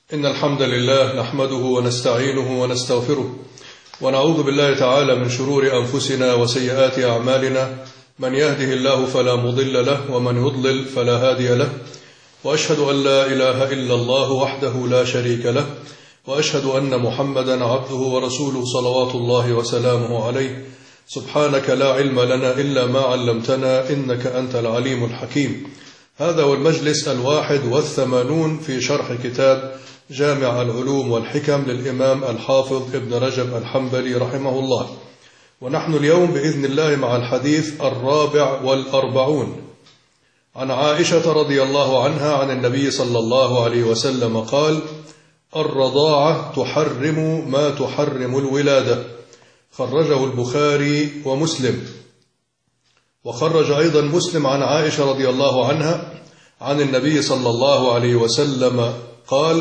إن الحمد لله نحمده ونستعينه ونستغفره ونعوذ بالله تعالى من شرور أنفسنا وسيئات أعمالنا، من يهده الله فلا مضل له ومن يضلل فلا هادي له، وأشهد أن لا إله إلا الله وحده لا شريك له، وأشهد أن محمدا عبده ورسوله صلوات الله وسلامه عليه. سبحانك لا علم لنا إلا ما علمتنا إنك أنت العليم الحكيم. هذا هو المجلس 81 في شرح كتاب جامع العلوم والحكم للإمام الحافظ ابن رجب الحنبلي رحمه الله، ونحن اليوم بإذن الله مع الحديث 44 عن عائشة رضي الله عنها عن النبي صلى الله عليه وسلم قال: الرضاعة تحرم ما تحرم الولادة. خرجه البخاري ومسلم. وخرج أيضا مسلم عن عائشة رضي الله عنها عن النبي صلى الله عليه وسلم قال: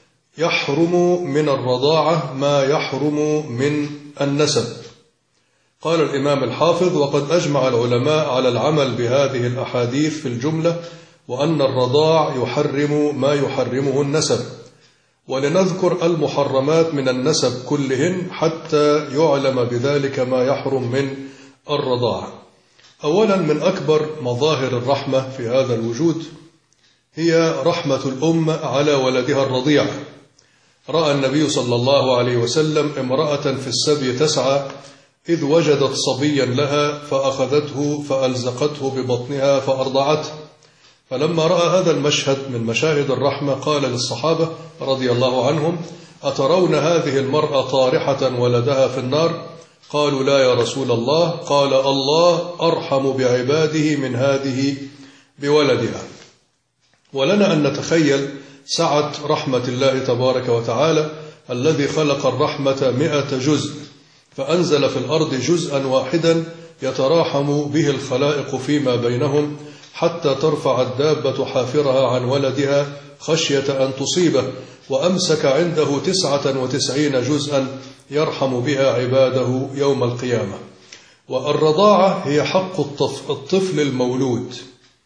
يحرم من الرضاعة ما يحرم من النسب. قال الإمام الحافظ: وقد أجمع العلماء على العمل بهذه الأحاديث في الجملة، وأن الرضاع يحرم ما يحرمه النسب. ولنذكر المحرمات من النسب كلهن حتى يعلم بذلك ما يحرم من الرضاعة. أولا، من أكبر مظاهر الرحمة في هذا الوجود هي رحمة الأم على ولدها الرضيع. رأى النبي صلى الله عليه وسلم امرأة في السبي تسعى، إذ وجدت صبيا لها فأخذته فألزقته ببطنها فأرضعته. فلما رأى هذا المشهد من مشاهد الرحمة قال للصحابة رضي الله عنهم: أترون هذه المرأة طارحة ولدها في النار؟ قالوا: لا يا رسول الله. قال: الله أرحم بعباده من هذه بولدها. ولنا أن نتخيل سعة رحمة الله تبارك وتعالى الذي خلق الرحمة 100 جزء، فأنزل في الأرض جزءا واحدا يتراحم به الخلائق فيما بينهم، حتى ترفع الدابة حافرها عن ولدها خشية أن تصيبه، وأمسك عنده 99 جزءا يرحم بها عباده يوم القيامة. والرضاعة هي حق الطفل المولود،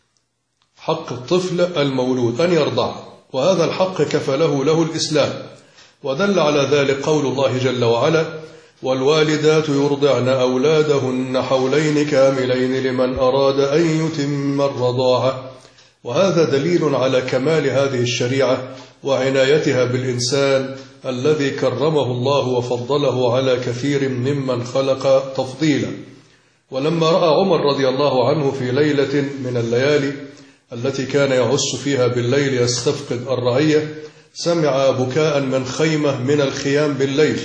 حق الطفل المولود أن يرضع، وهذا الحق كفله له الإسلام. ودل على ذلك قول الله جل وعلا: والوالدات يرضعن أولادهن حولين كاملين لمن أراد أن يتم الرضاعة. وهذا دليل على كمال هذه الشريعة وعنايتها بالإنسان الذي كرمه الله وفضله على كثير ممن خلق تفضيلا. ولما رأى عمر رضي الله عنه في ليلة من الليالي التي كان يعس فيها بالليل يستفقد الرعية، سمع بكاء من خيمة من الخيام بالليل،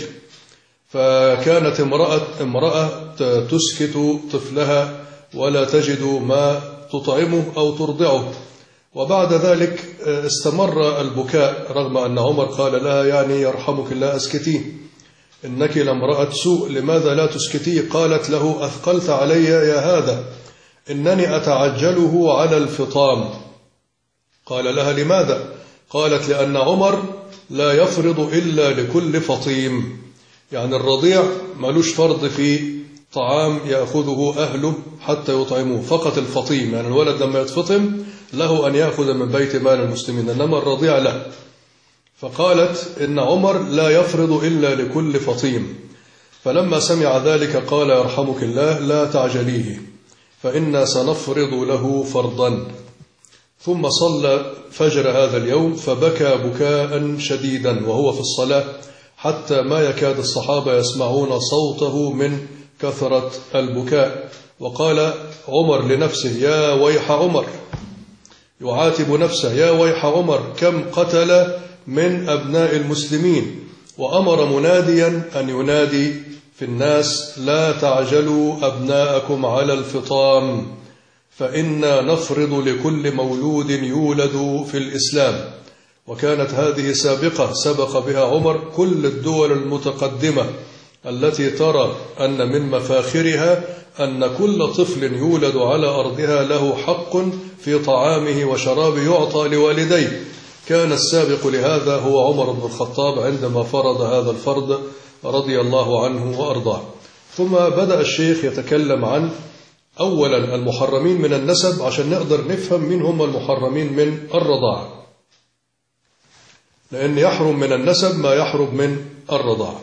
فكانت امرأة تسكت طفلها ولا تجد ما تطعمه أو ترضعه. وبعد ذلك استمر البكاء رغم أن عمر قال لها: يعني يرحمك الله أسكتيه، إنك لامرأة سوء، لماذا لا تسكتيه؟ قالت له: أثقلت علي يا هذا، إنني أتعجله على الفطام. قال لها: لماذا؟ قالت: لأن عمر لا يفرض إلا لكل فطيم، يعني الرضيع ملوش فرض في طعام يأخذه أهله حتى يطعموه، فقط الفطيم، يعني الولد لما يتفطم له أن يأخذ من بيت مال المسلمين، إنما الرضيع لا. فقالت إن عمر لا يفرض إلا لكل فطيم. فلما سمع ذلك قال: يرحمك الله، لا تعجليه، فإنا سنفرض له فرضا. ثم صلى فجر هذا اليوم فبكى بكاء شديدا وهو في الصلاة، حتى ما يكاد الصحابة يسمعون صوته من كثرة البكاء. وقال عمر لنفسه: يا ويح عمر، يعاتب نفسه: يا ويح عمر، كم قتل من أبناء المسلمين. وأمر مناديا أن ينادي في الناس: لا تعجلوا أبناءكم على الفطام، فإنا نفرض لكل مولود يولد في الإسلام. وكانت هذه سبق بها عمر كل الدول المتقدمة التي ترى أن من مفاخرها أن كل طفل يولد على أرضها له حق في طعامه وشرابه يعطى لوالديه. كان السابق لهذا هو عمر بن الخطاب عندما فرض هذا الفرض رضي الله عنه وأرضاه. ثم بدأ الشيخ يتكلم عن أولا المحرمين من النسب عشان نقدر نفهم من هم المحرمين من الرضاعة. لأن يحرم من النسب ما يحرم من الرضاعة.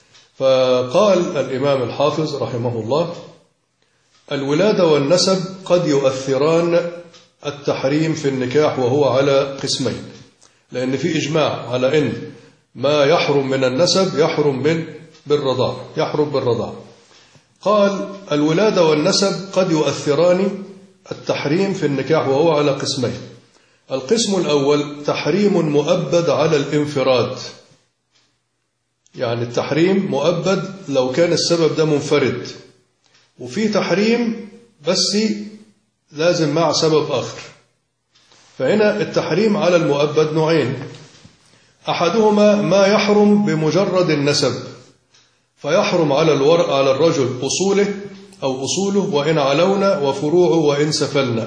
فقال الإمام الحافظ رحمه الله: الولادة والنسب قد يؤثران التحريم في النكاح وهو على قسمين، لأن في إجماع على أن ما يحرم من النسب يحرم بالرضاعة. قال: الولادة والنسب قد يؤثران التحريم في النكاح وهو على قسمين. القسم الأول تحريم مؤبد على الانفراد، يعني التحريم مؤبد لو كان السبب ده منفرد، وفي تحريم بس لازم مع سبب آخر. فهنا التحريم على المؤبد نوعين: أحدهما ما يحرم بمجرد النسب، فيحرم على الرجل أصوله وإن علونا، وفروعه وإن سفلنا،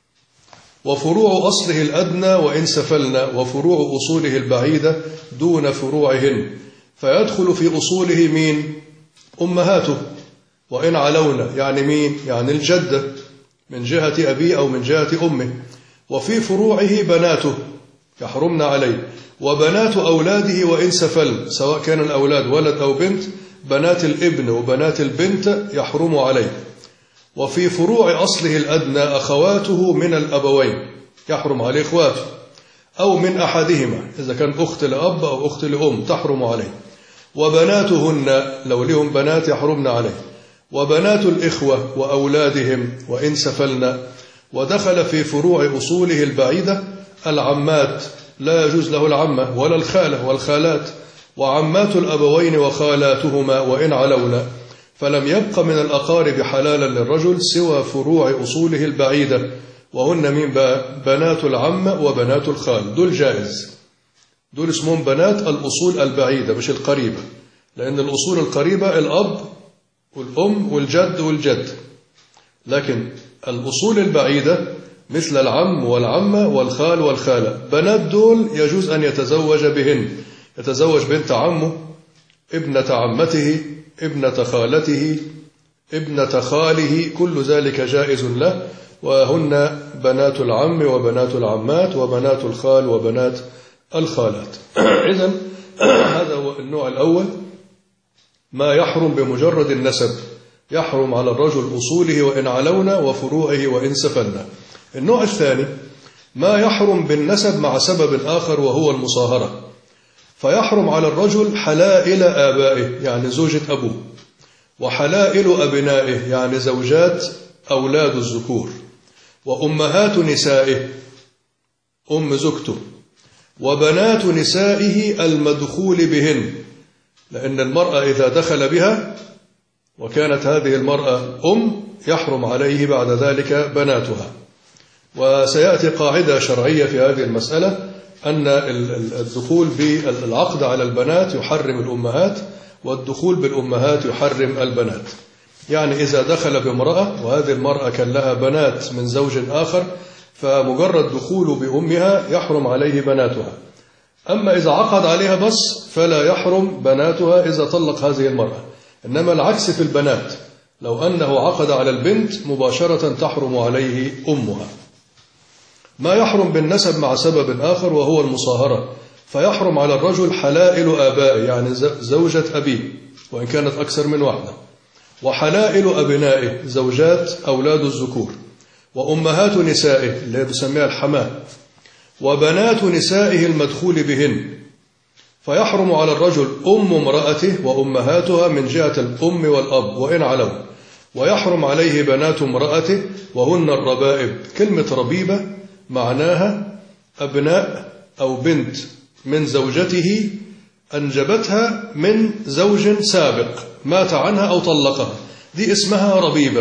وفروع أصله الأدنى وإن سفلنا، وفروع أصوله البعيدة دون فروعهن. فيدخل في أصوله مين؟ أمهاته. وإن علونا يعني مين؟ يعني الجدة من جهة أبيه أو من جهة أمه. وفي فروعه بناته يحرمن عليه، وبنات أولاده وإن سفل، سواء كان الأولاد ولد أو بنت، بنات الابن وبنات البنت يحرم عليه. وفي فروع أصله الأدنى أخواته من الأبوين يحرم عليه إخواته، أو من أحدهما إذا كان أخت لأب أو أخت لأم تحرم عليه. وبناتهن لو لهم بنات يحرمن عليه. وبنات الإخوة وأولادهم وإن سفلن. ودخل في فروع أصوله البعيدة العمات، لا يجوز له العمة ولا الخالة والخالات، وعمات الأبوين وخالاتهما وإن علونا. فلم يبق من الأقارب حلالا للرجل سوى فروع أصوله البعيدة، وهن من بنات العم وبنات الخال، دول جائز، دول اسمهم بنات الأصول البعيدة مش القريبة، لأن الأصول القريبة الأب والأم والجد والجد، لكن الأصول البعيدة مثل العم والعمة والخال والخالة، بنات دول يجوز أن يتزوج بهن، يتزوج بنت عمه، ابنة عمته، ابنة خالته، ابنة خاله، كل ذلك جائز له، وهن بنات العم وبنات العمات وبنات الخال وبنات الخالات. إذن هذا هو النوع الأول، ما يحرم بمجرد النسب، يحرم على الرجل أصوله وإن علونا وفروعه وإن سفلنا. النوع الثاني ما يحرم بالنسب مع سبب آخر وهو المصاهرة، فيحرم على الرجل حلائل آبائه يعني زوجة أبوه، وحلائل أبنائه يعني زوجات أولاد الذكور، وأمهات نسائه أم زوجته، وبنات نسائه المدخول بهن، لأن المرأة إذا دخل بها وكانت هذه المرأة يحرم عليه بعد ذلك بناتها. وسيأتي قاعدة شرعية في هذه المسألة أن الدخول بالعقد على البنات يحرم الأمهات، والدخول بالأمهات يحرم البنات. يعني إذا دخل بامرأة وهذه المرأة كان لها بنات من زوج آخر، فمجرد دخوله بأمها يحرم عليه بناتها. أما إذا عقد عليها بس فلا يحرم بناتها إذا طلق هذه المرأة. إنما العكس في البنات، لو أنه عقد على البنت مباشرة تحرم عليه أمها. ما يحرم بالنسب مع سبب آخر وهو المصاهرة، فيحرم على الرجل حلائل آبائه يعني زوجة أبيه وإن كانت أكثر من واحدة، وحلائل أبنائه زوجات أولاد الذكور، وأمهات نسائه اللي بسميها الحماة، وبنات نسائه المدخول بهن. فيحرم على الرجل امرأته وأمهاتها من جهة الأم والأب وإن علوا، ويحرم عليه بنات امرأته وهن الربائب. كلمة ربيبة معناها أبناء أو بنت من زوجته أنجبتها من زوج سابق مات عنها أو طلقها، دي اسمها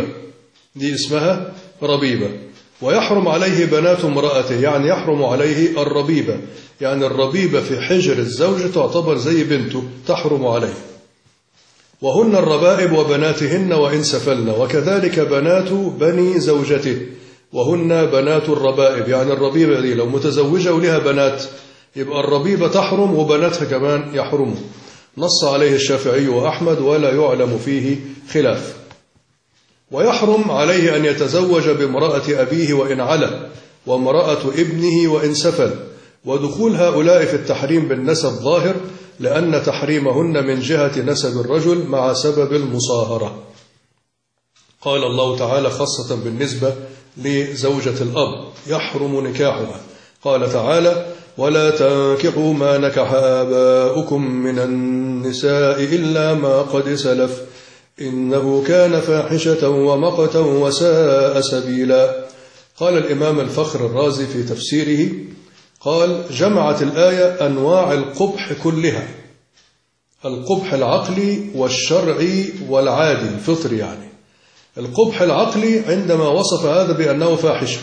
ربيبة. ويحرم عليه بنات امرأته يعني يحرم عليه الربيبة، يعني الربيبة في حجر الزوج تعتبر زي بنته تحرم عليه. وهن الربائب وبناتهن وإن سفلن، وكذلك بنات بني زوجته وهن بنات الربائب، يعني الربيبة دي لو متزوجة ولها بنات يبقى الربيبة تحرم وبناتها كمان يحرموا. نص عليه الشافعي وأحمد ولا يعلم فيه خلاف. ويحرم عليه أن يتزوج بامرأة أبيه وإن علا، وامرأة ابنه وإن سفل، ودخول هؤلاء في التحريم بالنسب ظاهر لأن تحريمهن من جهة نسب الرجل مع سبب المصاهرة. قال الله تعالى خاصة بالنسبة لزوجة الأب يحرم نكاحها، قال تعالى: ولا تنكحوا ما نكح آباؤكم من النساء إلا ما قد سلف إنه كان فاحشة ومقتا وساء سبيلا. قال الإمام الفخر الرازي في تفسيره قال: جمعت الآية أنواع القبح كلها، القبح العقلي والشرعي والعادي الفطري. يعني القبح العقلي عندما وصف هذا بأنه فاحشة،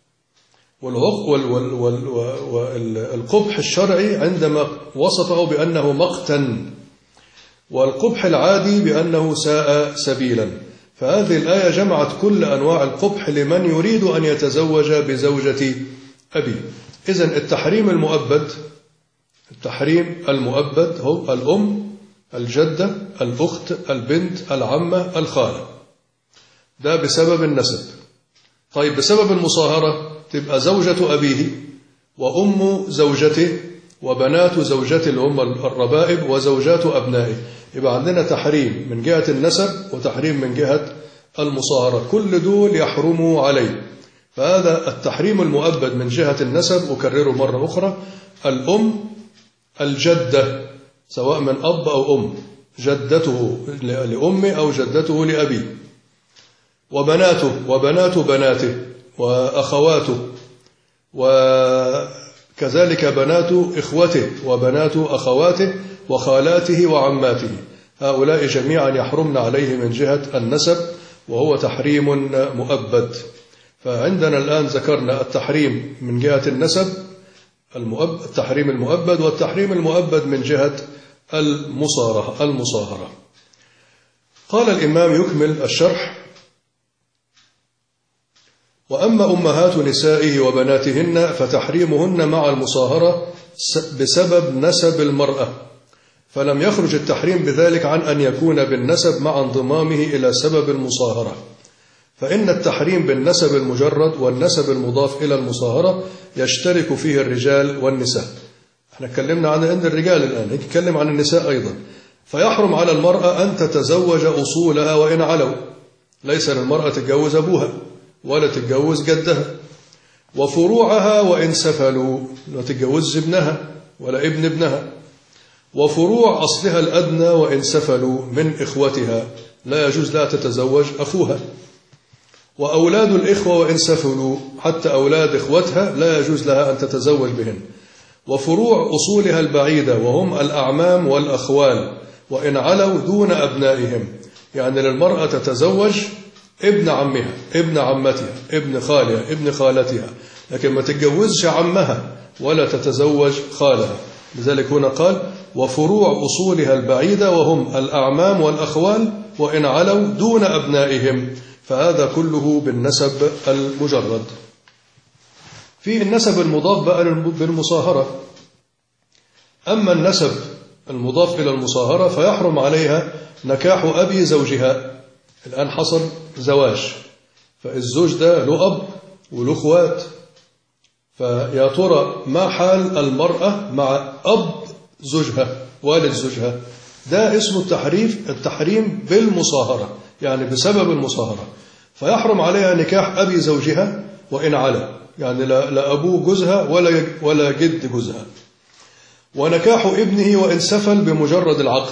والقبح الشرعي عندما وصفه بأنه مقتا، والقبح العادي بأنه ساء سبيلا. فهذه الآية جمعت كل أنواع القبح لمن يريد أن يتزوج بزوجة أبي. إذن التحريم المؤبد هو الأم، الجدة، الأخت، البنت، العمة، الخالة، ده بسبب النسب. طيب بسبب المصاهرة تبقى زوجة أبيه وأم زوجته وبنات زوجته اللي هم الربائب وزوجات أبنائه. يبقى عندنا تحريم من جهة النسب وتحريم من جهة المصاهرة، كل دول يحرموا عليه. فهذا التحريم المؤبد من جهة النسب، أكرره مرة أخرى: الأم، الجدة سواء من أب أو أم، جدته لأمه أو جدته لأبيه، وبناته وبنات بناته وأخواته، وكذلك بنات إخوته وبنات أخواته وخالاته وعماته، هؤلاء جميعا يحرمن عليه من جهة النسب، وهو تحريم مؤبد. فعندنا الآن ذكرنا التحريم من جهة النسب، التحريم المؤبد، والتحريم المؤبد من جهة المصاهرة. قال الإمام يكمل الشرح: وأما أمهات نسائه وبناتهن فتحريمهن مع المصاهرة بسبب نسب المرأة، فلم يخرج التحريم بذلك عن أن يكون بالنسب مع انضمامه إلى سبب المصاهرة، فإن التحريم بالنسب المجرد والنسب المضاف إلى المصاهرة يشترك فيه الرجال والنساء. احنا اتكلمنا عن الرجال، الآن نتكلم عن النساء أيضا. فيحرم على المرأة أن تتزوج أصولها وإن علوا، ليس للمرأة تتجوز أبوها ولا تتجوز جدها، وفروعها وإن سفلوا، لا تتجوز ابنها ولا ابن ابنها، وفروع أصلها الأدنى وإن سفلوا من إخوتها، لا يجوز لها تتزوج أخوها، وأولاد الإخوة وإن سفلوا، حتى أولاد إخوتها لا يجوز لها أن تتزوج بهن، وفروع أصولها البعيدة وهم الأعمام والأخوال وإن علوا دون أبنائهم. يعني للمرأة تتزوج ابن عمها، ابن عمتها، ابن خالها، ابن خالتها، لكن ما تتجوزش عمها ولا تتزوج خالها. لذلك هنا قال: وفروع أصولها البعيدة وهم الأعمام والأخوال وإن علوا دون أبنائهم. فهذا كله بالنسب المجرد. في النسب المضاف بقى بالمصاهرة. أما النسب المضاف إلى المصاهرة فيحرم عليها نكاح أبي زوجها. الآن حصل زواج، فالزوج ده له أب وله أخوات، فيا ترى ما حال المرأة مع أب زوجها والد زوجها؟ ده اسمه التحريم بالمصاهرة، يعني بسبب المصاهرة. فيحرم عليها نكاح أبي زوجها وإن علا، يعني لا أبوه جوزها ولا جد جوزها، ونكاح ابنه وإن سفل بمجرد العقد،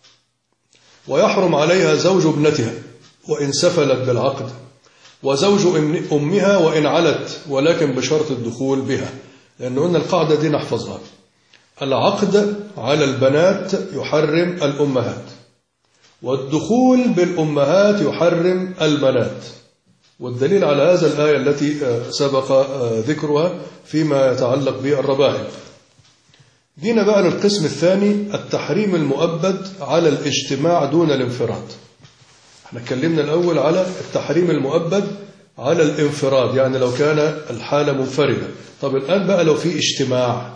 ويحرم عليها زوج ابنتها وإن سفلت بالعقد، وزوج أمها وإن علت ولكن بشرط الدخول بها، لأن قلنا القاعدة دي نحفظها: العقد على البنات يحرم الأمهات، والدخول بالأمهات يحرم البنات. والدليل على هذا الآية التي سبق ذكرها فيما يتعلق بالربائب. جينا بقى للقسم الثاني: التحريم المؤبد على الاجتماع دون الانفراد. احنا اتكلمنا الأول على التحريم المؤبد على الانفراد، يعني لو كان الحالة منفردة. طب الآن بقى لو في اجتماع،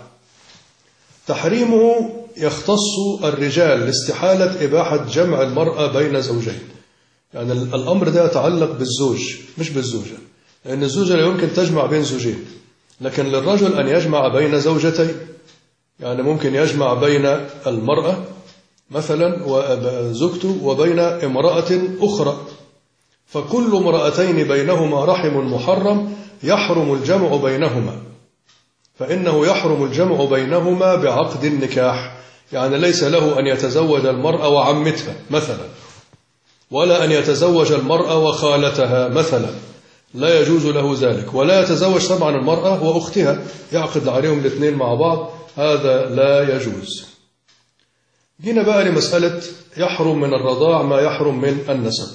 تحريمه يختص الرجال لاستحالة إباحة جمع المرأة بين زوجين. يعني الأمر ده يتعلق بالزوج مش بالزوجة، لأن الزوجة لا يمكن تجمع بين زوجين، لكن للرجل أن يجمع بين زوجتين، يعني ممكن يجمع بين المرأة مثلا وزوجته وبين امرأة أخرى، فكل امرأتين بينهما رحم محرم يحرم الجمع بينهما، فإنه يحرم الجمع بينهما بعقد النكاح. يعني ليس له أن يتزوج المرأة وعمتها مثلا، ولا أن يتزوج المرأة وخالتها مثلا، لا يجوز له ذلك. ولا يتزوج طبعا المرأة وأختها، يعقد عليهم الاثنين مع بعض، هذا لا يجوز. جينا بقى لمسألة يحرم من الرضاع ما يحرم من النسب.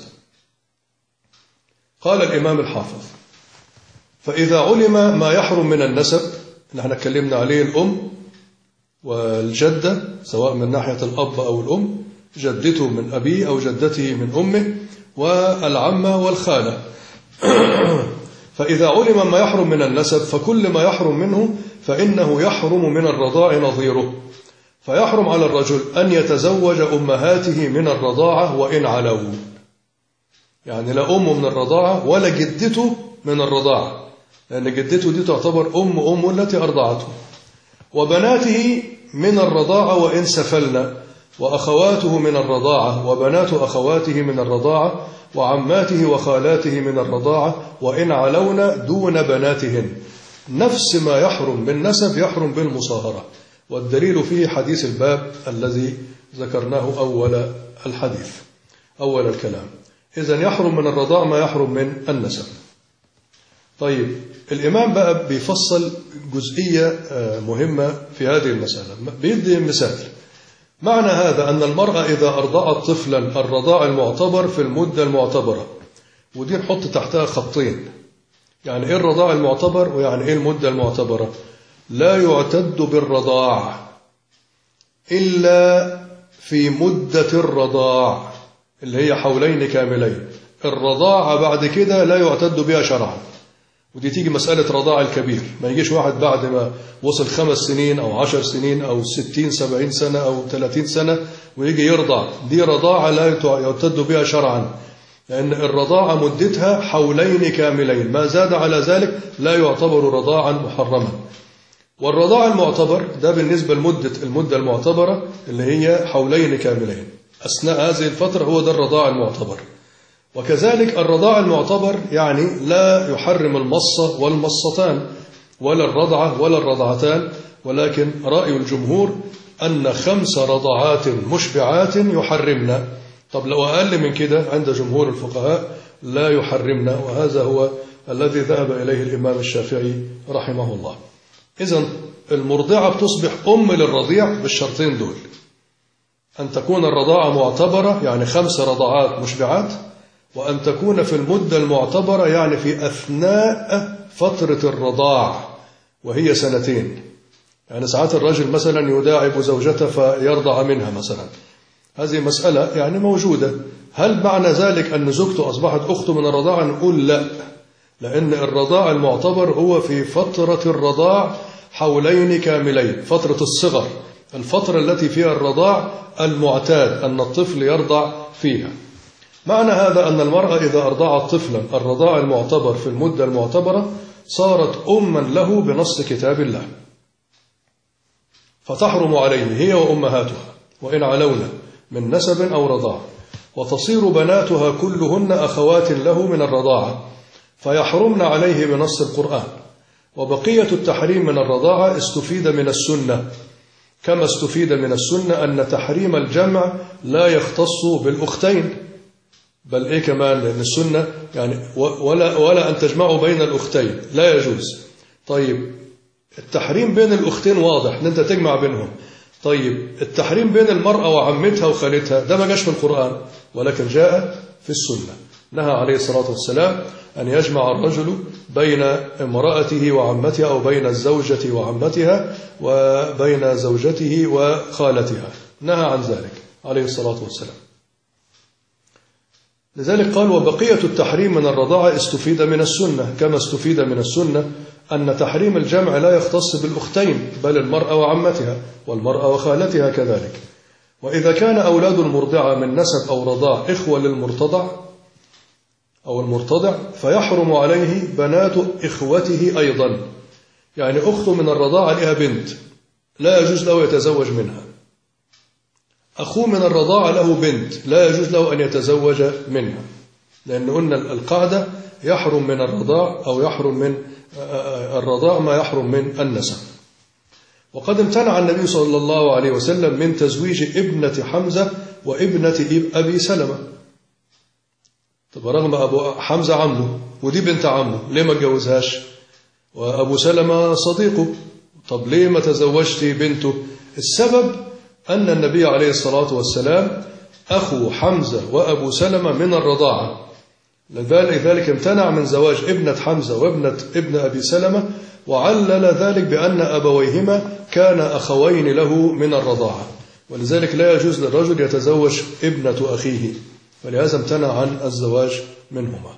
قال الإمام الحافظ: فإذا علم ما يحرم من النسب، نحن اتكلمنا عليه الأم والجدة سواء من ناحية الأب أو الأم، جدته من أبيه أو جدته من أمه، والعمة والخالة. فإذا علم ما يحرم من النسب فكل ما يحرم منه فإنه يحرم من الرضاع نظيره. فيحرم على الرجل أن يتزوج أمهاته من الرضاعة وإن علوا، يعني لا أمه من الرضاعة ولا جدته من الرضاعة، لأن جدته دي تعتبر أم التي أرضعته، وبناته من الرضاعة وإن سفلنا، وأخواته من الرضاعة وبنات أخواته من الرضاعة، وعماته وخالاته من الرضاعة وإن علونا دون بناتهن. نفس ما يحرم بالنسب يحرم بالمصاهرة، والدليل فيه حديث الباب الذي ذكرناه أول الحديث أول الكلام. إذن يحرم من الرضاع ما يحرم من النسب. طيب الإمام بقى بيفصل جزئية مهمة في هذه المسألة، بيدي مثال. معنى هذا أن المرأة إذا أرضعت طفلا الرضاع المعتبر في المدة المعتبرة، ودي نحط تحتها خطين، يعني إيه الرضاع المعتبر ويعني إيه المدة المعتبرة. لا يعتد بالرضاع إلا في مدة الرضاع اللي هي حولين كاملين. الرضاعة بعد كده لا يعتد بها شرعا، ودي تيجي مسألة رضاع الكبير، ما يجيش واحد بعد ما وصل 5 سنين أو 10 سنين أو 60 70 سنة أو 30 سنة ويجي يرضع، دي رضاعة لا يعتد بها شرعا، لأن الرضاعة مدتها حولين كاملين، ما زاد على ذلك لا يعتبر رضاعا محرما. والرضاع المعتبر ده بالنسبة المدة المعتبرة اللي هي حولين كاملين، أثناء هذه الفترة هو ده الرضاع المعتبر. وكذلك الرضاع المعتبر يعني لا يحرم المصة والمصتان ولا الرضعة ولا الرضعتان، ولكن رأي الجمهور أن 5 رضعات مشبعات يحرمنا. طب لو أقل من كده عند جمهور الفقهاء لا يحرمنا، وهذا هو الذي ذهب إليه الإمام الشافعي رحمه الله. إذن المرضعة بتصبح أم للرضيع بالشرطين دول: أن تكون الرضاعة معتبرة يعني 5 رضعات مشبعات، وأن تكون في المدة المعتبرة يعني في أثناء فترة الرضاع وهي 2 سنين. يعني ساعات الرجل مثلا يداعب زوجته فيرضع منها مثلا، هذه مسألة يعني موجودة. هل معنى ذلك أن زوجته أصبحت أخته من الرضاعة؟ نقول لا، لأن الرضاع المعتبر هو في فترة الرضاع حولين كاملين، فترة الصغر، الفترة التي فيها الرضاع المعتاد أن الطفل يرضع فيها. معنى هذا أن المرأة إذا أرضعت طفلا الرضاع المعتبر في المدة المعتبرة صارت أما له بنص كتاب الله، فتحرم عليه هي وأمهاتها وإن علونا من نسب أو رضاع، وتصير بناتها كلهن أخوات له من الرضاعة، فيحرمن عليه بنص القرآن. وبقية التحريم من الرضاعة استفيد من السنة، كما استفيد من السنة أن تحريم الجمع لا يختص بالأختين، بل إيه كمان، لأن السنة يعني ولا أن تجمعوا بين الأختين لا يجوز. طيب التحريم بين الأختين واضح أن أنت تجمع بينهم. طيب التحريم بين المرأة وعمتها وخالتها ده ما جاش في القرآن، ولكن جاء في السنة. نهى عليه الصلاة والسلام أن يجمع الرجل بين امرأته وعمتها، أو بين الزوجة وعمتها وبين زوجته وخالتها، نهى عن ذلك عليه الصلاة والسلام. لذلك قال: وبقية التحريم من الرضاعة استفيد من السنة، كما استفيد من السنة أن تحريم الجمع لا يختص بالأختين، بل المرأة وعمتها والمرأة وخالتها كذلك. وإذا كان أولاد المرضعة من نسب أو رضاع إخوة للمرتضع أو المرتضع فيحرم عليه بنات إخوته أيضا، يعني أخته من الرضاعة لها بنت لا يجوز له يتزوج منها، أخوه من الرضاعة له بنت لا يجوز له أن يتزوج منها، لأن قلنا القاعدة يحرم من الرضاع أو يحرم من الرضاع ما يحرم من النسب. وقد امتنع النبي صلى الله عليه وسلم من تزويج ابنة حمزة وابنة أبي سلمة. طب رغم أبو حمزة عمه ودي بنت عمه ليه ما اتجوزهاش؟ وأبو سلمة صديقه، طب ليه ما تزوجت بنته؟ السبب أن النبي عليه الصلاة والسلام أخو حمزة وأبو سلمة من الرضاعة، لذلك امتنع من زواج ابنة حمزة وابنة ابن أبي سلمة، وعلل ذلك بأن أبويهما كان أخوين له من الرضاعة، ولذلك لا يجوز للرجل يتزوج ابنة أخيه، ولهذا امتنع عن الزواج منهما.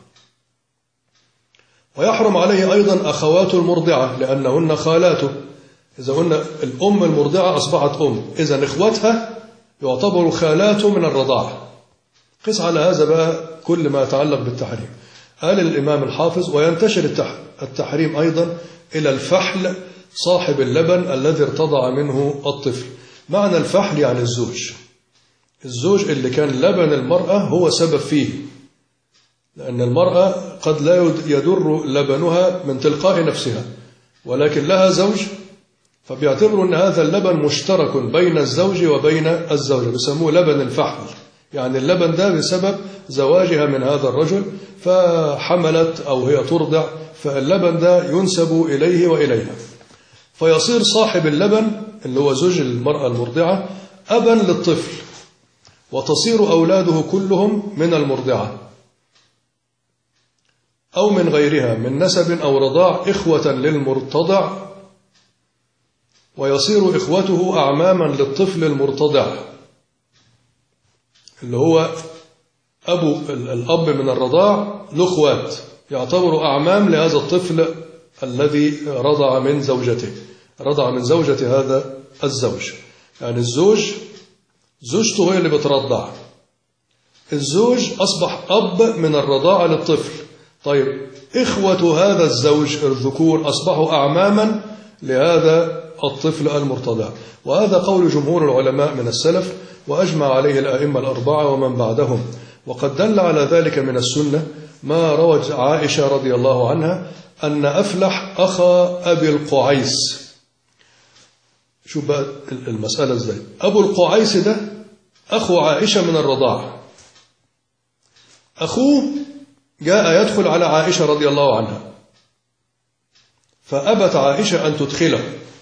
ويحرم عليه أيضا أخوات المرضعة لأنهن خالاته. إذا قلنا الأم المرضعة أصبحت إذن إخوتها يعتبروا خالاته من الرضاعة. قس على هذا بقى كل ما يتعلق بالتحريم. قال الإمام الحافظ: وينتشر التحريم أيضا إلى الفحل صاحب اللبن الذي ارتضع منه الطفل. معنى الفحل يعني الزوج اللي كان لبن المرأة هو سبب فيه، لأن المرأة قد لا يدر لبنها من تلقاء نفسها، ولكن لها زوج، فبيعتبروا أن هذا اللبن مشترك بين الزوج وبين الزوجة، بيسموه لبن الفحل، يعني اللبن ده بسبب زواجها من هذا الرجل فحملت أو هي ترضع، فاللبن ده ينسب إليه وإليها، فيصير صاحب اللبن اللي هو زوج المرأة المرضعة أبا للطفل، وتصير أولاده كلهم من المرضعة أو من غيرها من نسب أو رضاع إخوة للمرتضع، ويصير إخوته أعماما للطفل المرتضع اللي هو الأب من الرضاع له إخوات يعتبروا أعمام لهذا الطفل الذي رضع من زوجة هذا الزوج. يعني زوجته هي اللي بترضع، الزوج أصبح أب من الرضاعة للطفل. طيب إخوة هذا الزوج الذكور أصبحوا أعماما لهذا الطفل المرتضع، وهذا قول جمهور العلماء من السلف، وأجمع عليه الأئمة الأربعة ومن بعدهم. وقد دل على ذلك من السنة ما روت عائشة رضي الله عنها أن أفلح أخا أبي القعيس. شوف بقى المسألة إزاي. أبو القعيس ده أخو عائشة من الرضاعة، أخوه جاء يدخل على عائشة رضي الله عنها، فأبت عائشة أن تدخله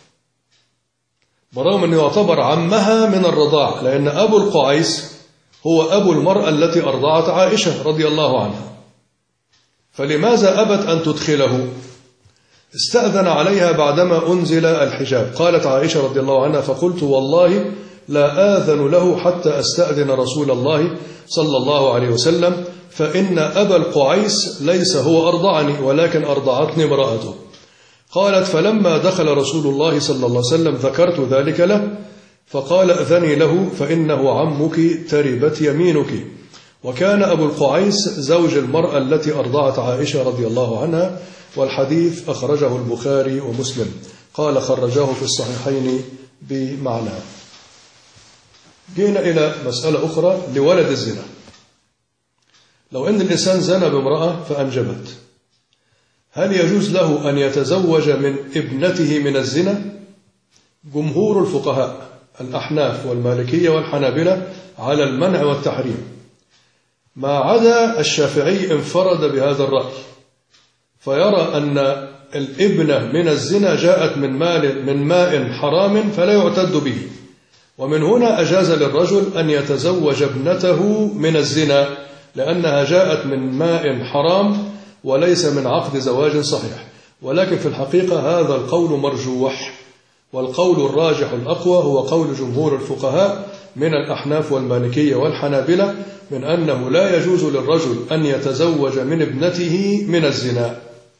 برغم أنه يعتبر عمها من الرضاع، لأن أبو القعيس هو أبو المرأة التي أرضعت عائشة رضي الله عنها. فلماذا أبت أن تدخله؟ استأذن عليها بعدما أنزل الحجاب. قالت عائشة رضي الله عنها: فقلت والله لا آذن له حتى أستأذن رسول الله صلى الله عليه وسلم، فإن أبا القعيس ليس هو أرضعني ولكن أرضعتني امرأته. قالت: فلما دخل رسول الله صلى الله عليه وسلم ذكرت ذلك له، فقال: أذني له فإنه عمك تربت يمينك. وكان أبو القعيس زوج المرأة التي أرضعت عائشة رضي الله عنها، والحديث أخرجه البخاري ومسلم. قال: خرجاه في الصحيحين بمعنى. جينا إلى مسألة أخرى لولد الزنا. لو أن الإنسان زنى بامرأة فأنجبت، هل يجوز له أن يتزوج من ابنته من الزنا؟ جمهور الفقهاء الأحناف والمالكية والحنابلة على المنع والتحريم، ما عدا الشافعي انفرد بهذا الرأي، فيرى أن الابنة من الزنا جاءت من ماء حرام فلا يعتد به، ومن هنا أجاز للرجل أن يتزوج ابنته من الزنا لأنها جاءت من ماء حرام وليس من عقد زواج صحيح. ولكن في الحقيقة هذا القول مرجوح، والقول الراجح الأقوى هو قول جمهور الفقهاء من الأحناف والمالكية والحنابلة من أنه لا يجوز للرجل أن يتزوج من ابنته من الزنا.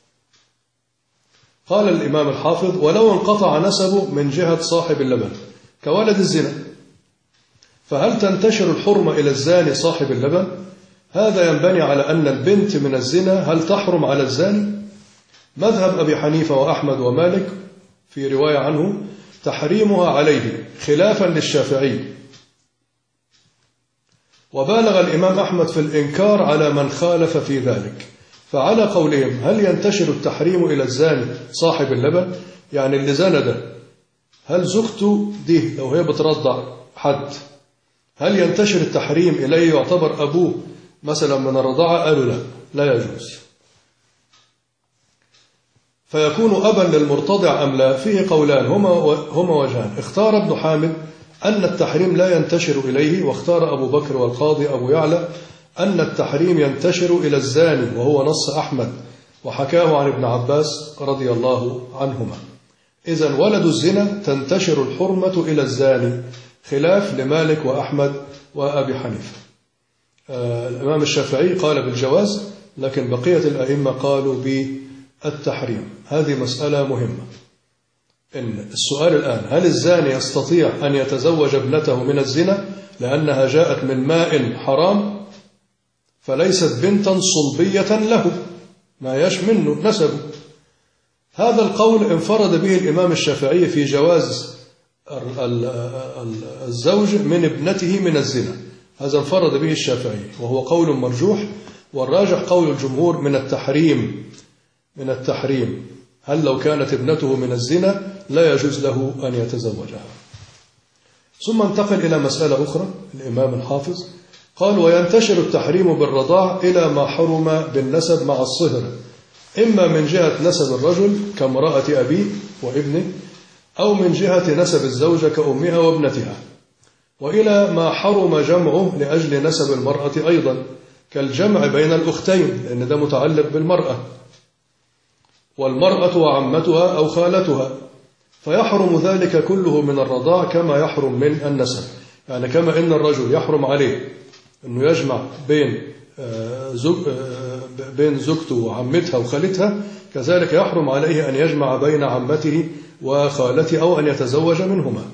قال الإمام الحافظ: ولو انقطع نسبه من جهة صاحب اللبن كولد الزنا، فهل تنتشر الحرمة إلى الزاني صاحب اللبن؟ هذا ينبني على أن البنت من الزنا هل تحرم على الزاني؟ مذهب أبي حنيفة وأحمد ومالك في رواية عنه تحريمها عليه خلافا للشافعي. وبالغ الإمام أحمد في الإنكار على من خالف في ذلك. فعلى قولهم هل ينتشر التحريم إلى الزاني صاحب اللبن، يعني اللي زنى ده، هل زوجته دي لو هي بترضع حد هل ينتشر التحريم إليه يعتبر أبوه مثلا من الرضاعة؟ قالوا لا يجوز. فيكون أبا للمرتضع أم لا؟ فيه قولان هما وجهان. اختار ابن حامد أن التحريم لا ينتشر إليه، واختار أبو بكر والقاضي أبو يعلى أن التحريم ينتشر إلى الزاني، وهو نص أحمد وحكاه عن ابن عباس رضي الله عنهما. إذن ولد الزنا تنتشر الحرمة إلى الزاني، خلاف لمالك وأحمد وأبي حنيفة. الإمام الشافعي قال بالجواز، لكن بقية الأئمة قالوا بالتحريم. هذه مسألة مهمة. إن السؤال الآن هل الزاني يستطيع أن يتزوج ابنته من الزنا لأنها جاءت من ماء حرام فليست بنتا صلبية له ما يش منه نسبه؟ هذا القول انفرد به الإمام الشافعي في جواز الزوج من ابنته من الزنا. هذا انفرد به الشافعي وهو قول مرجوح، والراجح قول الجمهور من التحريم. هل لو كانت ابنته من الزنا لا يجوز له أن يتزوجها؟ ثم انتقل إلى مسألة أخرى الإمام الحافظ قال وينتشر التحريم بالرضاع إلى ما حرم بالنسب مع الصهر، إما من جهة نسب الرجل كامرأة أبيه وابنه، أو من جهة نسب الزوجة كأمها وابنتها، وإلى ما حرم جمعه لأجل نسب المرأة أيضا كالجمع بين الأختين، لأن ده متعلق بالمرأة، والمرأة وعمتها أو خالتها، فيحرم ذلك كله من الرضاع كما يحرم من النسب. يعني كما إن الرجل يحرم عليه أنه يجمع بين زوجته وعمتها وخالتها، كذلك يحرم عليه أن يجمع بين عمته وخالته أو أن يتزوج منهما.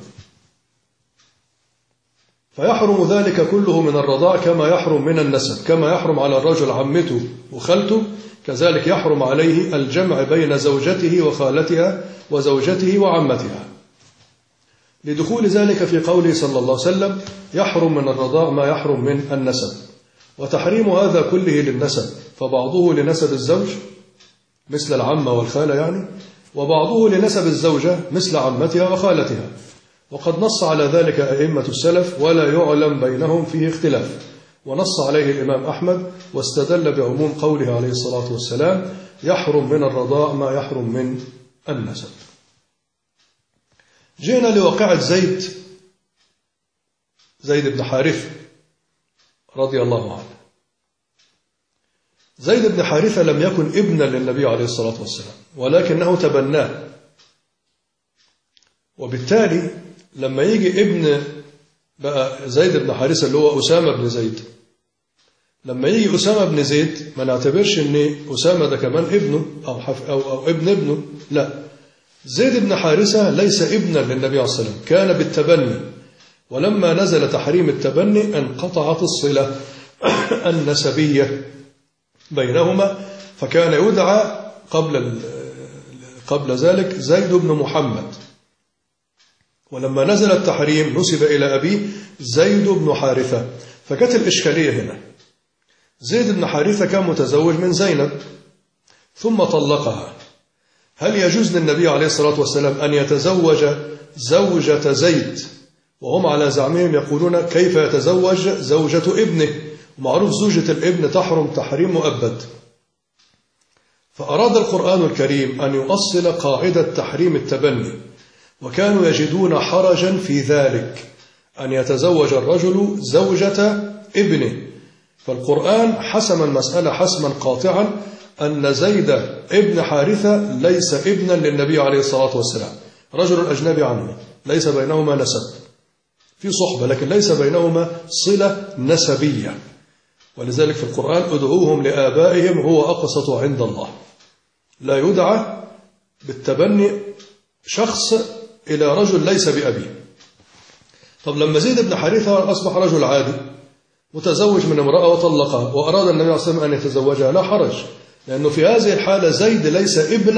فيحرم ذلك كله من الرضاع كما يحرم من النسب. كما يحرم على الرجل عمته وخالته، كذلك يحرم عليه الجمع بين زوجته وخالتها وزوجته وعمتها، لدخول ذلك في قوله صلى الله عليه وسلم يحرم من الرضاع ما يحرم من النسب. وتحريم هذا كله للنسب، فبعضه لنسب الزوج مثل العمة والخالة يعني، وبعضه لنسب الزوجة مثل عمتها وخالتها. وقد نص على ذلك أئمة السلف ولا يعلم بينهم فيه اختلاف، ونص عليه الإمام أحمد واستدل بعموم قوله عليه الصلاة والسلام يحرم من الرضاع ما يحرم من النسب. جئنا لواقعة زيد بن حارثة رضي الله عنه. زيد بن حارثة لم يكن ابنا للنبي عليه الصلاة والسلام، ولكنه تبناه، وبالتالي لما يجي ابن بقى زيد بن حارثة اللي هو أسامة بن زيد، لما يجي أسامة بن زيد ما نعتبرش أن أسامة ده كمان ابنه أو ابن ابنه، لا، زيد بن حارثة ليس ابنا للنبي عليه الصلاة والسلام، كان بالتبني، ولما نزل تحريم التبني انقطعت الصلة النسبية بينهما، فكان يدعى قبل ذلك زيد بن محمد، ولما نزل التحريم نسب إلى أبيه زيد بن حارثة. فكانت الإشكالية هنا، زيد بن حارثة كان متزوج من زينب ثم طلقها، هل يجوز للنبي عليه الصلاة والسلام أن يتزوج زوجة زيد؟ وهم على زعمهم يقولون كيف يتزوج زوجة ابنه، ومعروف زوجة الابن تحرم تحريم مؤبد. فأراد القرآن الكريم أن يؤصل قاعدة تحريم التبني، وكانوا يجدون حرجا في ذلك أن يتزوج الرجل زوجة ابنه، فالقرآن حسم المسألة حسما قاطعا أن زيد ابن حارثة ليس ابنا للنبي عليه الصلاة والسلام، رجل أجنبي عنه، ليس بينهما نسب، في صحبة لكن ليس بينهما صلة نسبية. ولذلك في القرآن ادعوهم لآبائهم هو أقسط عند الله. لا يدعى بالتبني شخص إلى رجل ليس بأبيه. طب لما زيد بن حارثة أصبح رجل عادي متزوج من امرأة وطلقها وأراد النبي عليه الصلاة والسلام أن يتزوجها، لا حرج، لأنه في هذه الحالة زيد ليس ابنا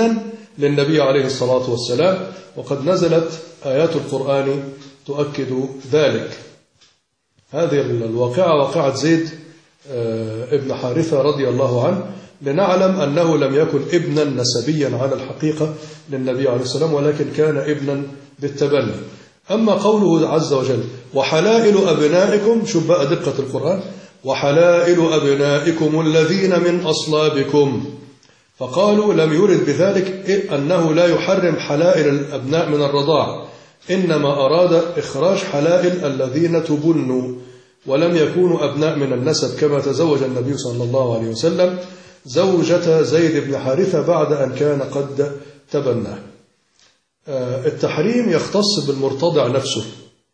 للنبي عليه الصلاة والسلام، وقد نزلت آيات القرآن تؤكد ذلك. هذه الواقعة واقعة زيد ابن حارثة رضي الله عنه، لنعلم أنه لم يكن ابنا نسبيا على الحقيقة للنبي عليه السلام، ولكن كان ابنا بالتبني. أما قوله عز وجل وحلائل أبنائكم، شوف بقى دقة القرآن، وحلائل أبنائكم الذين من أصلابكم، فقالوا لم يرد بذلك أنه لا يحرم حلائل الأبناء من الرضاع، إنما أراد إخراج حلائل الذين تبنوا ولم يكونوا أبناء من النسب، كما تزوج النبي صلى الله عليه وسلم زوجة زيد بن حارثة بعد أن كان قد تبناه. التحريم يختص بالمرتضع نفسه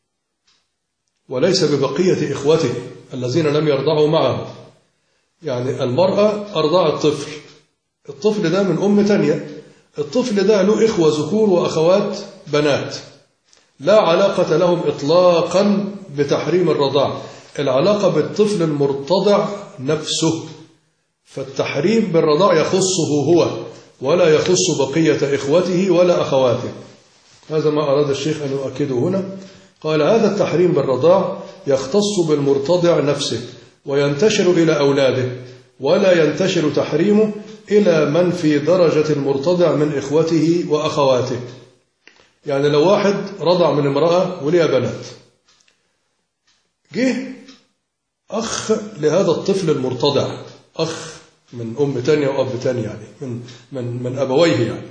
وليس ببقية إخوته الذين لم يرضعوا معه. يعني المرأة أرضعت طفل، الطفل ده من أم تانية، الطفل ده له إخوة ذكور وأخوات بنات، لا علاقة لهم إطلاقا بتحريم الرضاع، العلاقة بالطفل المرتضع نفسه، فالتحريم بالرضاع يخصه هو ولا يخص بقية إخوته ولا أخواته. هذا ما أراد الشيخ أن يؤكده هنا. قال هذا التحريم بالرضاع يختص بالمرتضع نفسه وينتشر إلى أولاده، ولا ينتشر تحريمه إلى من في درجة المرتضع من إخوته وأخواته. يعني لو واحد رضع من امرأة وليها بنات، جه أخ لهذا الطفل المرتضع، أخ من أم تانية وأب تانية، يعني من أبويه، يعني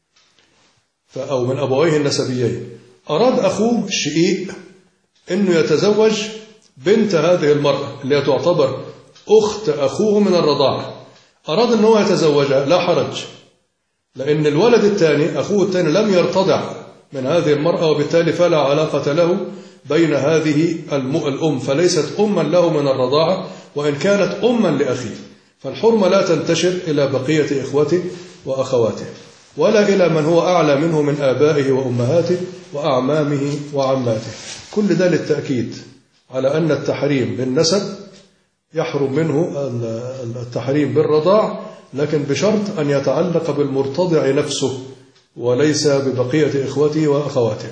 أو من أبويه النسبيين، أراد أخوه الشقيق أنه يتزوج بنت هذه المرأة اللي تعتبر أخت أخوه من الرضاعة، أراد أنه يتزوجها، لا حرج، لأن الولد الثاني أخوه الثاني لم يرتضع من هذه المرأة، وبالتالي فلا علاقة له بين هذه الأم، فليست أما له من الرضاعة وإن كانت أما لأخيه، فالحرمة لا تنتشر إلى بقية إخوته وأخواته ولا إلى من هو أعلى منه من آبائه وأمهاته وأعمامه وعماته. كل ده للتأكيد على أن التحريم بالنسب يحرم منه التحريم بالرضاع، لكن بشرط أن يتعلق بالمرتضع نفسه وليس ببقية إخوته وأخواته.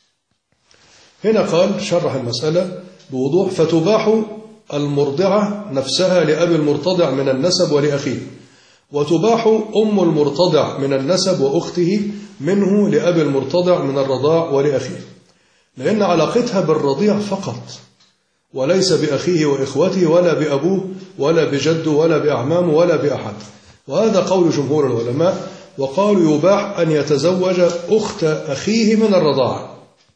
هنا قال شرح المسألة بوضوح فتباح المرضعة نفسها لأبي المرتضع من النسب ولأخيه، وتباح أم المرتضع من النسب وأخته منه لأبي المرتضع من الرضاع ولأخيه، لأن علاقتها بالرضيع فقط وليس بأخيه وإخوته ولا بأبوه ولا بجده ولا بأعمامه ولا بأحد. وهذا قول جمهور العلماء، وقالوا يباح أن يتزوج أخت أخيه من الرضاعة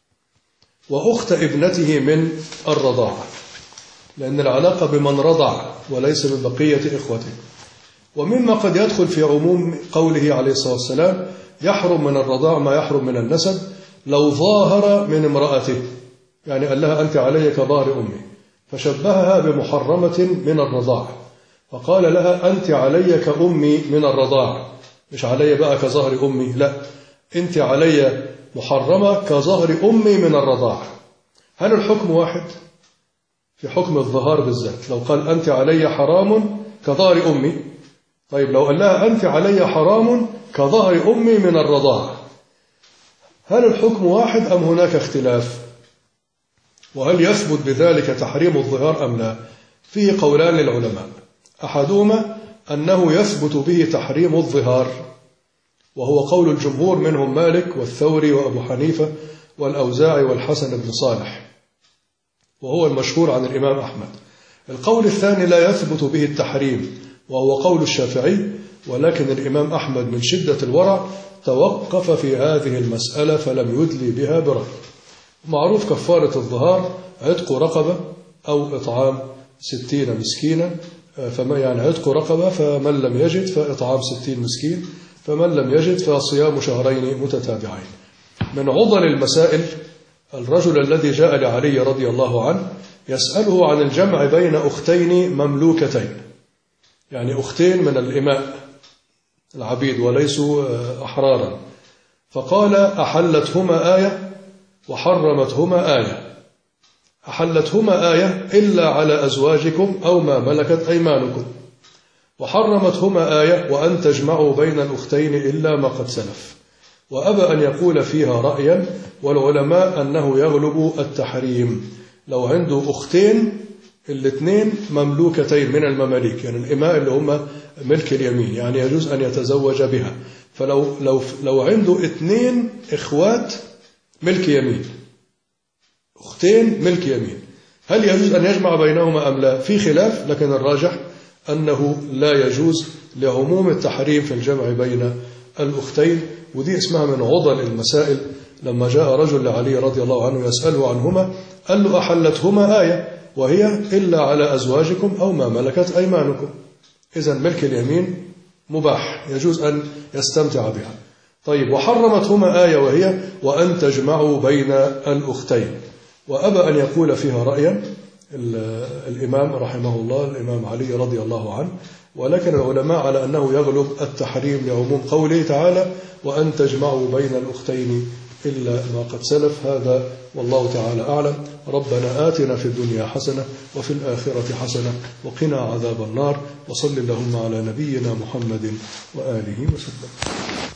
وأخت ابنته من الرضاعة، لأن العلاقة بمن رضع وليس ببقية إخوته. ومما قد يدخل في عموم قوله عليه الصلاة والسلام يحرم من الرضاع ما يحرم من النسب، لو ظاهر من امرأته، يعني قال لها أنت علي كظهر أمي، فشبهها بمحرمة من الرضاع، فقال لها أنت علي كأمي من الرضاع، مش علي بقى كظهر أمي، لا، أنت علي محرمة كظهر أمي من الرضاع. هل الحكم واحد؟ في حكم الظهار بالذات، لو قال أنت علي حرام كظهر أمي، طيب لو قال لها أنت علي حرام كظهر أمي من الرضاع، هل الحكم واحد أم هناك اختلاف؟ وهل يثبت بذلك تحريم الظهار أم لا؟ فيه قولان للعلماء، أحدهما أنه يثبت به تحريم الظهار، وهو قول الجمهور منهم مالك والثوري وأبو حنيفة والأوزاعي والحسن بن صالح، وهو المشهور عن الإمام أحمد. القول الثاني لا يثبت به التحريم، وهو قول الشافعي، ولكن الإمام أحمد من شدة الورع توقف في هذه المسألة فلم يدلي بها برأي. معروف كفارة الظهار عتق رقبة أو إطعام 60 مسكينا، فما يعني عتق رقبة، فمن لم يجد فإطعام 60 مسكين، فمن لم يجد فصيام شهرين متتابعين. من عضل المسائل الرجل الذي جاء لعلي رضي الله عنه يسأله عن الجمع بين أختين مملوكتين، يعني أختين من الإماء العبيد وليسوا أحرارا، فقال أحلتهما آية وحرمتهما آية، أحلتهما آية إلا على أزواجكم أو ما ملكت أيمانكم، وحرمتهما آية وأن تجمعوا بين الأختين إلا ما قد سلف، وأبى أن يقول فيها رأيا، والعلماء أنه يغلب التحريم. لو عنده أختين الاثنين مملوكتين من المماليك، يعني الإماء اللي هم ملك اليمين، يعني يجوز أن يتزوج بها. فلو عنده اثنين إخوات ملك يمين، أختين ملك يمين، هل يجوز أن يجمع بينهما أم لا؟ في خلاف، لكن الراجح أنه لا يجوز لعموم التحريم في الجمع بين الأختين. ودي اسمها من عضل المسائل. لما جاء رجل لعلي رضي الله عنه يسأله عنهما قال له أحلتهما آية وهي إلا على أزواجكم أو ما ملكت أيمانكم. إذن ملك اليمين مباح، يجوز أن يستمتع بها. طيب، وحرمتهما آية وهي وأن تجمعوا بين الأختين، وأبى أن يقول فيها رأيا الإمام رحمه الله، الإمام علي رضي الله عنه، ولكن العلماء على أنه يغلب التحريم لعموم قوله تعالى وأن تجمعوا بين الأختين إلا ما قد سلف. هذا والله تعالى أعلم. ربنا آتنا في الدنيا حسنة وفي الآخرة حسنة وقنا عذاب النار، وصل اللهم على نبينا محمد وآله وسلم.